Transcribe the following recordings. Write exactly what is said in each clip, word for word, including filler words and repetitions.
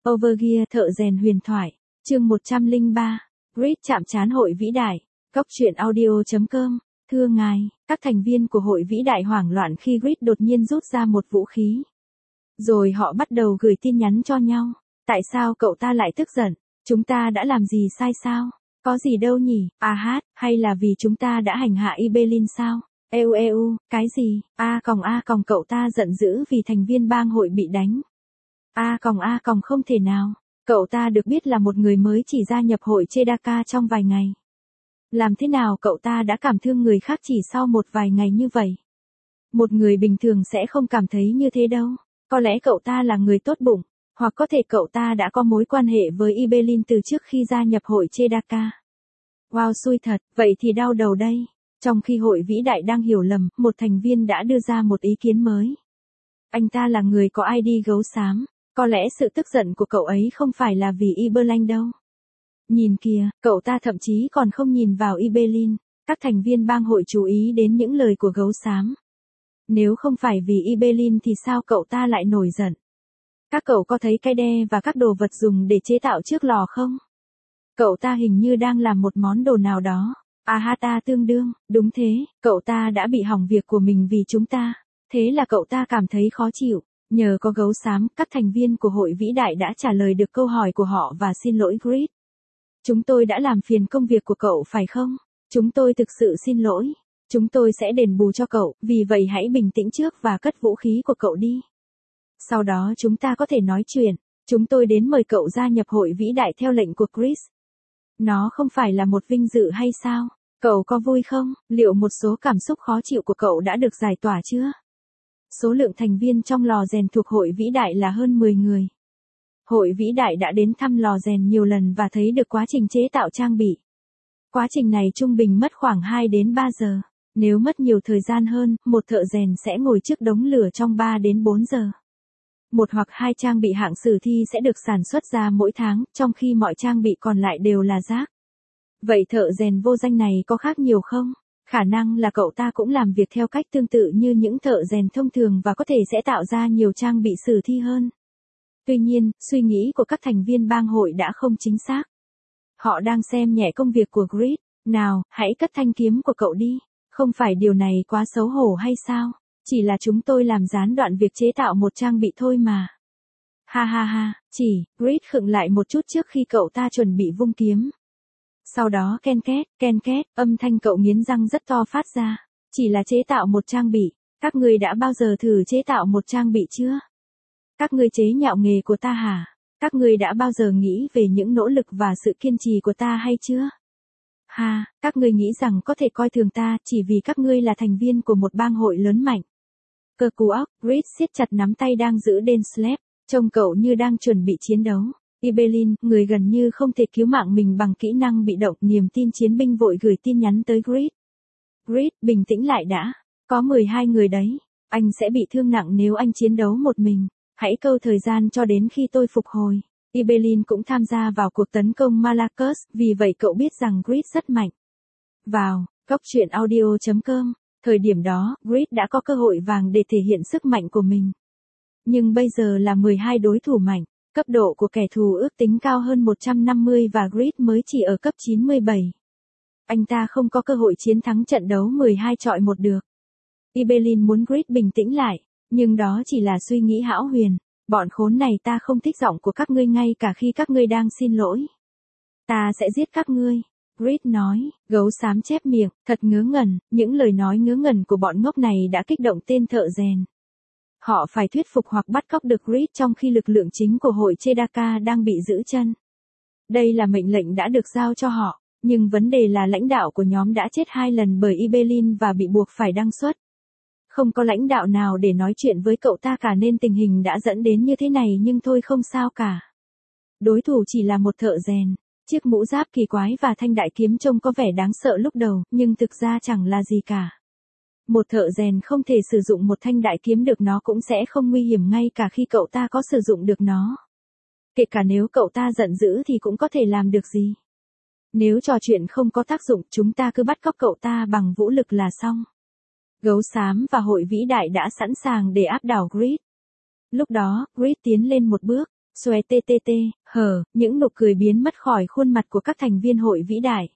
Overgear thợ rèn huyền thoại, chương một trăm lẻ ba, Grid chạm trán hội vĩ đại, Cốc truyện audio chấm com, thưa ngài, các thành viên của hội vĩ đại hoảng loạn khi Grid đột nhiên rút ra một vũ khí. Rồi họ bắt đầu gửi tin nhắn cho nhau, tại sao cậu ta lại tức giận, chúng ta đã làm gì sai sao, có gì đâu nhỉ, à hát, hay là vì chúng ta đã hành hạ Ibelin sao, eu eu, cái gì, a còng a còng cậu ta giận dữ vì thành viên bang hội bị đánh. A còng A còng không thể nào, cậu ta được biết là một người mới chỉ gia nhập hội Chedaka trong vài ngày. Làm thế nào cậu ta đã cảm thương người khác chỉ sau một vài ngày như vậy? Một người bình thường sẽ không cảm thấy như thế đâu, có lẽ cậu ta là người tốt bụng, hoặc có thể cậu ta đã có mối quan hệ với Ibelin từ trước khi gia nhập hội Chedaka. Wow xui thật, vậy thì đau đầu đây. Trong khi hội vĩ đại đang hiểu lầm, một thành viên đã đưa ra một ý kiến mới. Anh ta là người có i đê gấu xám. Có lẽ sự tức giận của cậu ấy không phải là vì Ibelin đâu. Nhìn kìa, cậu ta thậm chí còn không nhìn vào Ibelin. Các thành viên bang hội chú ý đến những lời của gấu xám. Nếu không phải vì Ibelin thì sao cậu ta lại nổi giận? Các cậu có thấy cái đe và các đồ vật dùng để chế tạo trước lò không? Cậu ta hình như đang làm một món đồ nào đó. Ahata tương đương, đúng thế, cậu ta đã bị hỏng việc của mình vì chúng ta. Thế là cậu ta cảm thấy khó chịu. Nhờ có gấu xám, các thành viên của hội vĩ đại đã trả lời được câu hỏi của họ và xin lỗi Grid. Chúng tôi đã làm phiền công việc của cậu phải không? Chúng tôi thực sự xin lỗi. Chúng tôi sẽ đền bù cho cậu, vì vậy hãy bình tĩnh trước và cất vũ khí của cậu đi. Sau đó chúng ta có thể nói chuyện. Chúng tôi đến mời cậu gia nhập hội vĩ đại theo lệnh của Chris. Nó không phải là một vinh dự hay sao? Cậu có vui không? Liệu một số cảm xúc khó chịu của cậu đã được giải tỏa chưa? Số lượng thành viên trong lò rèn thuộc hội vĩ đại là hơn mười người. Hội vĩ đại đã đến thăm lò rèn nhiều lần và thấy được quá trình chế tạo trang bị. Quá trình này trung bình mất khoảng hai đến ba giờ. Nếu mất nhiều thời gian hơn, một thợ rèn sẽ ngồi trước đống lửa trong ba đến bốn giờ. Một hoặc hai trang bị hạng sử thi sẽ được sản xuất ra mỗi tháng, trong khi mọi trang bị còn lại đều là rác. Vậy thợ rèn vô danh này có khác nhiều không? Khả năng là cậu ta cũng làm việc theo cách tương tự như những thợ rèn thông thường và có thể sẽ tạo ra nhiều trang bị sử thi hơn. Tuy nhiên, suy nghĩ của các thành viên bang hội đã không chính xác. Họ đang xem nhẹ công việc của Grid. Nào, hãy cất thanh kiếm của cậu đi. Không phải điều này quá xấu hổ hay sao? Chỉ là chúng tôi làm gián đoạn việc chế tạo một trang bị thôi mà. Ha ha ha, chỉ, Grid khựng lại một chút trước khi cậu ta chuẩn bị vung kiếm. Sau đó ken két, ken két, âm thanh cậu nghiến răng rất to phát ra. Chỉ là chế tạo một trang bị. Các ngươi đã bao giờ thử chế tạo một trang bị chưa? Các ngươi chế nhạo nghề của ta hả? Các ngươi đã bao giờ nghĩ về những nỗ lực và sự kiên trì của ta hay chưa? Ha, các ngươi nghĩ rằng có thể coi thường ta chỉ vì các ngươi là thành viên của một bang hội lớn mạnh. Cơ cú óc, Grid siết chặt nắm tay đang giữ đên Slap, trông cậu như đang chuẩn bị chiến đấu. Ibelin, người gần như không thể cứu mạng mình bằng kỹ năng bị động, niềm tin chiến binh vội gửi tin nhắn tới Grid. Grid, bình tĩnh lại đã. Có mười hai người đấy. Anh sẽ bị thương nặng nếu anh chiến đấu một mình. Hãy câu thời gian cho đến khi tôi phục hồi. Ibelin cũng tham gia vào cuộc tấn công Malakos, vì vậy cậu biết rằng Grid rất mạnh. Vào, Cốc truyện audio chấm com. Thời điểm đó, Grid đã có cơ hội vàng để thể hiện sức mạnh của mình. Nhưng bây giờ là mười hai đối thủ mạnh. Cấp độ của kẻ thù ước tính cao hơn một trăm năm mươi và Grid mới chỉ ở cấp chín mươi bảy. Anh ta không có cơ hội chiến thắng trận đấu mười hai chọi một được. Ibelin muốn Grid bình tĩnh lại, nhưng đó chỉ là suy nghĩ hão huyền. Bọn khốn này, ta không thích giọng của các ngươi ngay cả khi các ngươi đang xin lỗi. Ta sẽ giết các ngươi. Grid nói, gấu xám chép miệng, thật ngớ ngẩn, những lời nói ngớ ngẩn của bọn ngốc này đã kích động tên thợ rèn. Họ phải thuyết phục hoặc bắt cóc được Grid trong khi lực lượng chính của hội Chedaka đang bị giữ chân. Đây là mệnh lệnh đã được giao cho họ, nhưng vấn đề là lãnh đạo của nhóm đã chết hai lần bởi Ibelin và bị buộc phải đăng xuất. Không có lãnh đạo nào để nói chuyện với cậu ta cả nên tình hình đã dẫn đến như thế này, nhưng thôi không sao cả. Đối thủ chỉ là một thợ rèn. Chiếc mũ giáp kỳ quái và thanh đại kiếm trông có vẻ đáng sợ lúc đầu, nhưng thực ra chẳng là gì cả. Một thợ rèn không thể sử dụng một thanh đại kiếm được, nó cũng sẽ không nguy hiểm ngay cả khi cậu ta có sử dụng được nó. Kể cả nếu cậu ta giận dữ thì cũng có thể làm được gì. Nếu trò chuyện không có tác dụng, chúng ta cứ bắt cóc cậu ta bằng vũ lực là xong. Gấu xám và hội vĩ đại đã sẵn sàng để áp đảo Grid. Lúc đó, Grid tiến lên một bước, Xoe tê tê tê, hờ, những nụ cười biến mất khỏi khuôn mặt của các thành viên hội vĩ đại.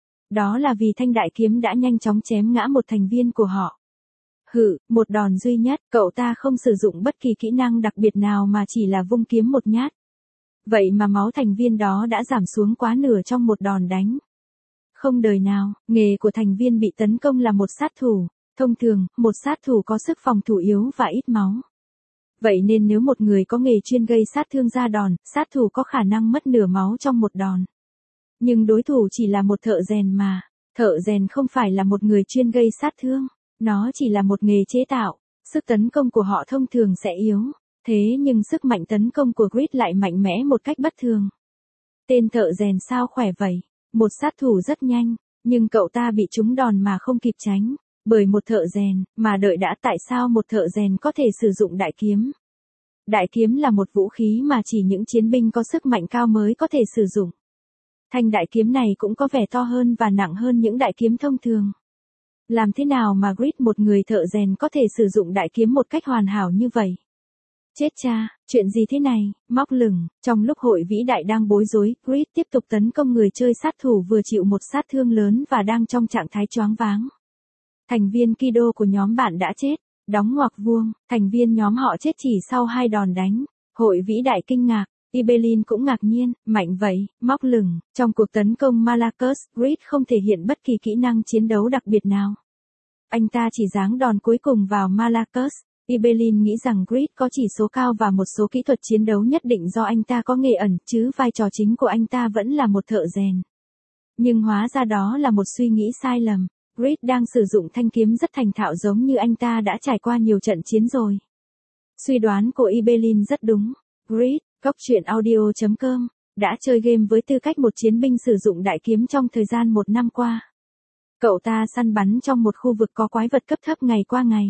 Đó là vì thanh đại kiếm đã nhanh chóng chém ngã một thành viên của họ. Hự, một đòn duy nhất, cậu ta không sử dụng bất kỳ kỹ năng đặc biệt nào mà chỉ là vung kiếm một nhát. Vậy mà máu thành viên đó đã giảm xuống quá nửa trong một đòn đánh. Không đời nào, nghề của thành viên bị tấn công là một sát thủ. Thông thường, một sát thủ có sức phòng thủ yếu và ít máu. Vậy nên nếu một người có nghề chuyên gây sát thương ra đòn, sát thủ có khả năng mất nửa máu trong một đòn. Nhưng đối thủ chỉ là một thợ rèn mà. Thợ rèn không phải là một người chuyên gây sát thương. Nó chỉ là một nghề chế tạo. Sức tấn công của họ thông thường sẽ yếu. Thế nhưng sức mạnh tấn công của Grid lại mạnh mẽ một cách bất thường. Tên thợ rèn sao khỏe vậy? Một sát thủ rất nhanh. Nhưng cậu ta bị trúng đòn mà không kịp tránh. Bởi một thợ rèn, mà đợi đã, tại sao một thợ rèn có thể sử dụng đại kiếm? Đại kiếm là một vũ khí mà chỉ những chiến binh có sức mạnh cao mới có thể sử dụng. Thanh đại kiếm này cũng có vẻ to hơn và nặng hơn những đại kiếm thông thường. Làm thế nào mà Grid, một người thợ rèn, có thể sử dụng đại kiếm một cách hoàn hảo như vậy? Chết cha, chuyện gì thế này? Móc lửng, trong lúc hội vĩ đại đang bối rối, Grid tiếp tục tấn công người chơi sát thủ vừa chịu một sát thương lớn và đang trong trạng thái choáng váng. Thành viên Kido của nhóm bạn đã chết, đóng ngoặc vuông, thành viên nhóm họ chết chỉ sau hai đòn đánh. Hội vĩ đại kinh ngạc, Ibelin cũng ngạc nhiên, mạnh vậy, móc lửng, trong cuộc tấn công Malakos, Grid không thể hiện bất kỳ kỹ năng chiến đấu đặc biệt nào. Anh ta chỉ giáng đòn cuối cùng vào Malakos. Ibelin nghĩ rằng Grid có chỉ số cao và một số kỹ thuật chiến đấu nhất định do anh ta có nghề ẩn, chứ vai trò chính của anh ta vẫn là một thợ rèn. Nhưng hóa ra đó là một suy nghĩ sai lầm. Grid đang sử dụng thanh kiếm rất thành thạo giống như anh ta đã trải qua nhiều trận chiến rồi. Suy đoán của Ibelin rất đúng. Grid, góc truyện audio chấm com, đã chơi game với tư cách một chiến binh sử dụng đại kiếm trong thời gian một năm qua. Cậu ta săn bắn trong một khu vực có quái vật cấp thấp ngày qua ngày.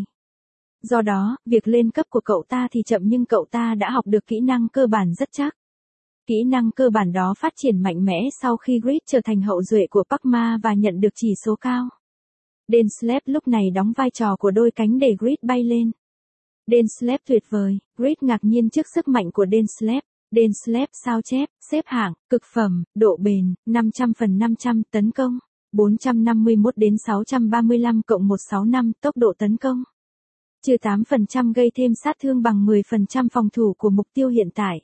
Do đó, việc lên cấp của cậu ta thì chậm nhưng cậu ta đã học được kỹ năng cơ bản rất chắc. Kỹ năng cơ bản đó phát triển mạnh mẽ sau khi Grid trở thành hậu duệ của Pakma và nhận được chỉ số cao. Dainslev lúc này đóng vai trò của đôi cánh để Grid bay lên. Dainslev tuyệt vời, Grid ngạc nhiên trước sức mạnh của Dainslev. Dainslev sao chép, xếp hạng, cực phẩm, độ bền, năm trăm phần năm trăm, tấn công, bốn trăm năm mươi mốt đến sáu trăm ba mươi lăm cộng một trăm sáu mươi lăm, tốc độ tấn công. Trừ tám phần trăm gây thêm sát thương bằng mười phần trăm phòng thủ của mục tiêu hiện tại.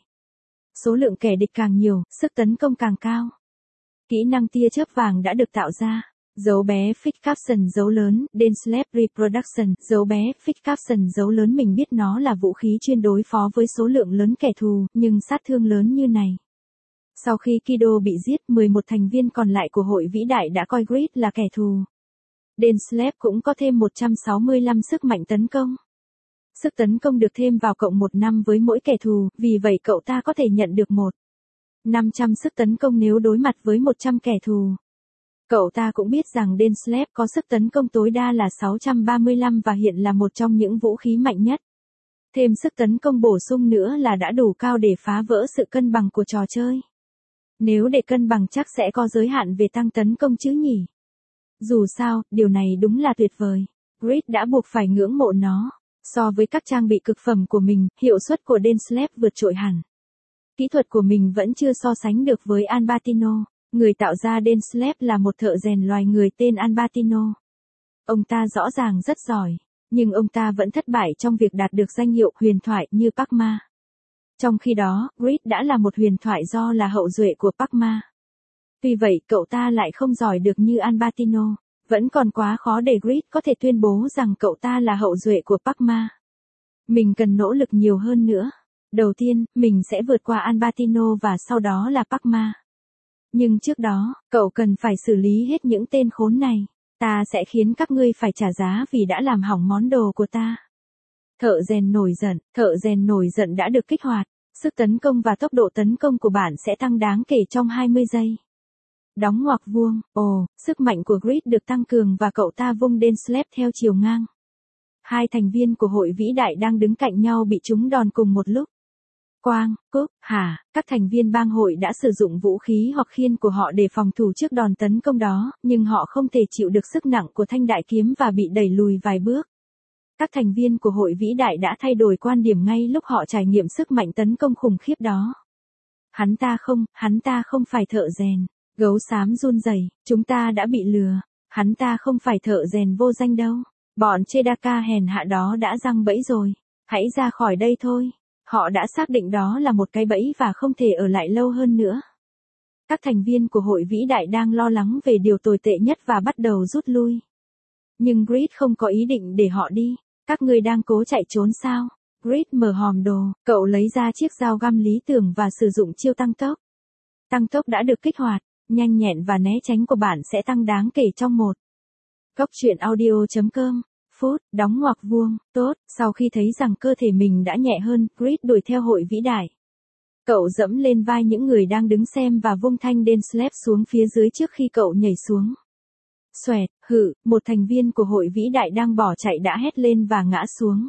Số lượng kẻ địch càng nhiều, sức tấn công càng cao. Kỹ năng tia chớp vàng đã được tạo ra. Dấu bé Fix Caption dấu lớn, Dainslev Reproduction, dấu bé Fix Caption dấu lớn. Mình biết nó là vũ khí chuyên đối phó với số lượng lớn kẻ thù, nhưng sát thương lớn như này. Sau khi Kido bị giết, mười một thành viên còn lại của hội vĩ đại đã coi Grid là kẻ thù. Dainslev cũng có thêm một trăm sáu mươi lăm sức mạnh tấn công. Sức tấn công được thêm vào cộng một năm với mỗi kẻ thù, vì vậy cậu ta có thể nhận được một nghìn năm trăm sức tấn công nếu đối mặt với một trăm kẻ thù. Cậu ta cũng biết rằng Dainslev có sức tấn công tối đa là sáu trăm ba mươi lăm và hiện là một trong những vũ khí mạnh nhất. Thêm sức tấn công bổ sung nữa là đã đủ cao để phá vỡ sự cân bằng của trò chơi. Nếu để cân bằng chắc sẽ có giới hạn về tăng tấn công chứ nhỉ? Dù sao, điều này đúng là tuyệt vời. Grid đã buộc phải ngưỡng mộ nó. So với các trang bị cực phẩm của mình, hiệu suất của Dainslev vượt trội hẳn. Kỹ thuật của mình vẫn chưa so sánh được với Albertino. Người tạo ra Dainslev là một thợ rèn loài người tên Albertino. Ông ta rõ ràng rất giỏi, nhưng ông ta vẫn thất bại trong việc đạt được danh hiệu huyền thoại như Pakma. Trong khi đó, Grid đã là một huyền thoại do là hậu duệ của Pakma. Tuy vậy, cậu ta lại không giỏi được như Albertino. Vẫn còn quá khó để Grid có thể tuyên bố rằng cậu ta là hậu duệ của Pakma. Mình cần nỗ lực nhiều hơn nữa. Đầu tiên, mình sẽ vượt qua Albertino và sau đó là Pakma. Nhưng trước đó, cậu cần phải xử lý hết những tên khốn này. Ta sẽ khiến các ngươi phải trả giá vì đã làm hỏng món đồ của ta. Thợ rèn nổi giận, thợ rèn nổi giận đã được kích hoạt. Sức tấn công và tốc độ tấn công của bạn sẽ tăng đáng kể trong hai mươi giây. Đóng ngoặc vuông, ồ, sức mạnh của Grid được tăng cường và cậu ta vung Dainslev theo chiều ngang. Hai thành viên của hội vĩ đại đang đứng cạnh nhau bị trúng đòn cùng một lúc. Quang, cúp, hả, các thành viên bang hội đã sử dụng vũ khí hoặc khiên của họ để phòng thủ trước đòn tấn công đó, nhưng họ không thể chịu được sức nặng của thanh đại kiếm và bị đẩy lùi vài bước. Các thành viên của hội vĩ đại đã thay đổi quan điểm ngay lúc họ trải nghiệm sức mạnh tấn công khủng khiếp đó. Hắn ta không, hắn ta không phải thợ rèn. Gấu xám run rẩy, chúng ta đã bị lừa. Hắn ta không phải thợ rèn vô danh đâu. Bọn Chedaka hèn hạ đó đã giăng bẫy rồi. Hãy ra khỏi đây thôi. Họ đã xác định đó là một cái bẫy và không thể ở lại lâu hơn nữa. Các thành viên của hội vĩ đại đang lo lắng về điều tồi tệ nhất và bắt đầu rút lui. Nhưng Grid không có ý định để họ đi. Các ngươi đang cố chạy trốn sao? Grid mở hòm đồ, cậu lấy ra chiếc dao găm lý tưởng và sử dụng chiêu tăng tốc. Tăng tốc đã được kích hoạt, nhanh nhẹn và né tránh của bạn sẽ tăng đáng kể trong một. Cốc truyện audio chấm com, phút, đóng ngoặc vuông, tốt, sau khi thấy rằng cơ thể mình đã nhẹ hơn, Grid đuổi theo hội vĩ đại. Cậu dẫm lên vai những người đang đứng xem và vung thanh đen slap xuống phía dưới trước khi cậu nhảy xuống. Xoẹt, hự, một thành viên của hội vĩ đại đang bỏ chạy đã hét lên và ngã xuống.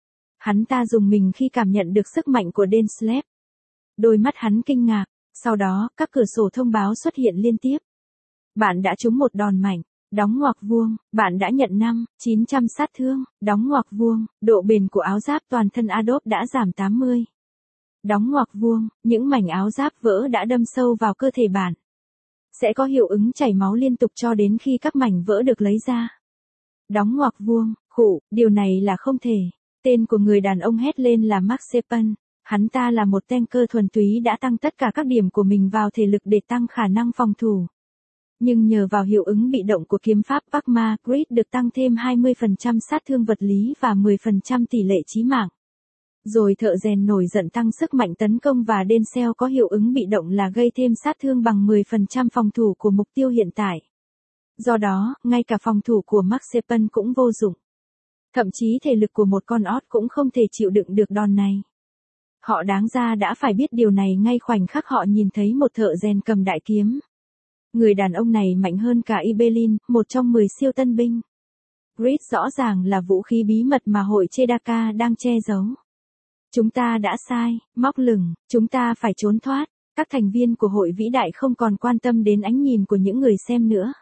Hắn ta dùng mình khi cảm nhận được sức mạnh của đen slap. Đôi mắt hắn kinh ngạc, sau đó, các cửa sổ thông báo xuất hiện liên tiếp. Bạn đã trúng một đòn mạnh, đóng ngoặc vuông, bạn đã nhận năm, chín trăm sát thương, đóng ngoặc vuông, độ bền của áo giáp toàn thân Adobe đã giảm tám mươi. Đóng ngoặc vuông, những mảnh áo giáp vỡ đã đâm sâu vào cơ thể bạn. Sẽ có hiệu ứng chảy máu liên tục cho đến khi các mảnh vỡ được lấy ra. Đóng ngoặc vuông, khụ, điều này là không thể. Tên của người đàn ông hét lên là Mark Sepan. Hắn ta là một tanker thuần túy đã tăng tất cả các điểm của mình vào thể lực để tăng khả năng phòng thủ. Nhưng nhờ vào hiệu ứng bị động của kiếm pháp Pakma, Grid được tăng thêm hai mươi phần trăm sát thương vật lý và mười phần trăm tỷ lệ chí mạng. Rồi thợ rèn nổi giận tăng sức mạnh tấn công và Denzel có hiệu ứng bị động là gây thêm sát thương bằng mười phần trăm phòng thủ của mục tiêu hiện tại. Do đó, ngay cả phòng thủ của Mark Sepan cũng vô dụng. Thậm chí thể lực của một con ót cũng không thể chịu đựng được đòn này. Họ đáng ra đã phải biết điều này ngay khoảnh khắc họ nhìn thấy một thợ rèn cầm đại kiếm. Người đàn ông này mạnh hơn cả Ibelin, một trong mười siêu tân binh. Grid rõ ràng là vũ khí bí mật mà hội Chedaka đang che giấu. Chúng ta đã sai, móc lửng, chúng ta phải trốn thoát. Các thành viên của hội vĩ đại không còn quan tâm đến ánh nhìn của những người xem nữa.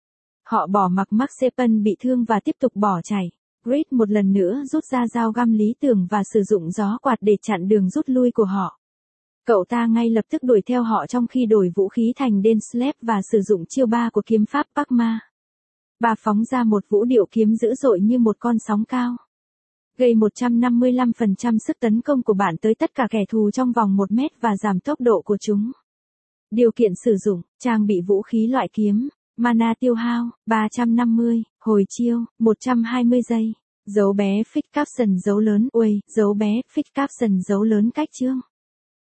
Họ bỏ mặc Mark Sepan bị thương và tiếp tục bỏ chạy. Grid một lần nữa rút ra dao găm lý tưởng và sử dụng gió quạt để chặn đường rút lui của họ. Cậu ta ngay lập tức đuổi theo họ trong khi đổi vũ khí thành đen slap và sử dụng chiêu ba của kiếm pháp Pakma. Bà phóng ra một vũ điệu kiếm dữ dội như một con sóng cao. Gây một trăm năm mươi lăm phần trăm sức tấn công của bạn tới tất cả kẻ thù trong vòng một mét và giảm tốc độ của chúng. Điều kiện sử dụng, trang bị vũ khí loại kiếm, mana tiêu hao, ba trăm năm mươi, hồi chiêu, một trăm hai mươi giây. Dấu bé Fix Caption dấu lớn, uầy, dấu bé Fix Caption dấu lớn cách chương.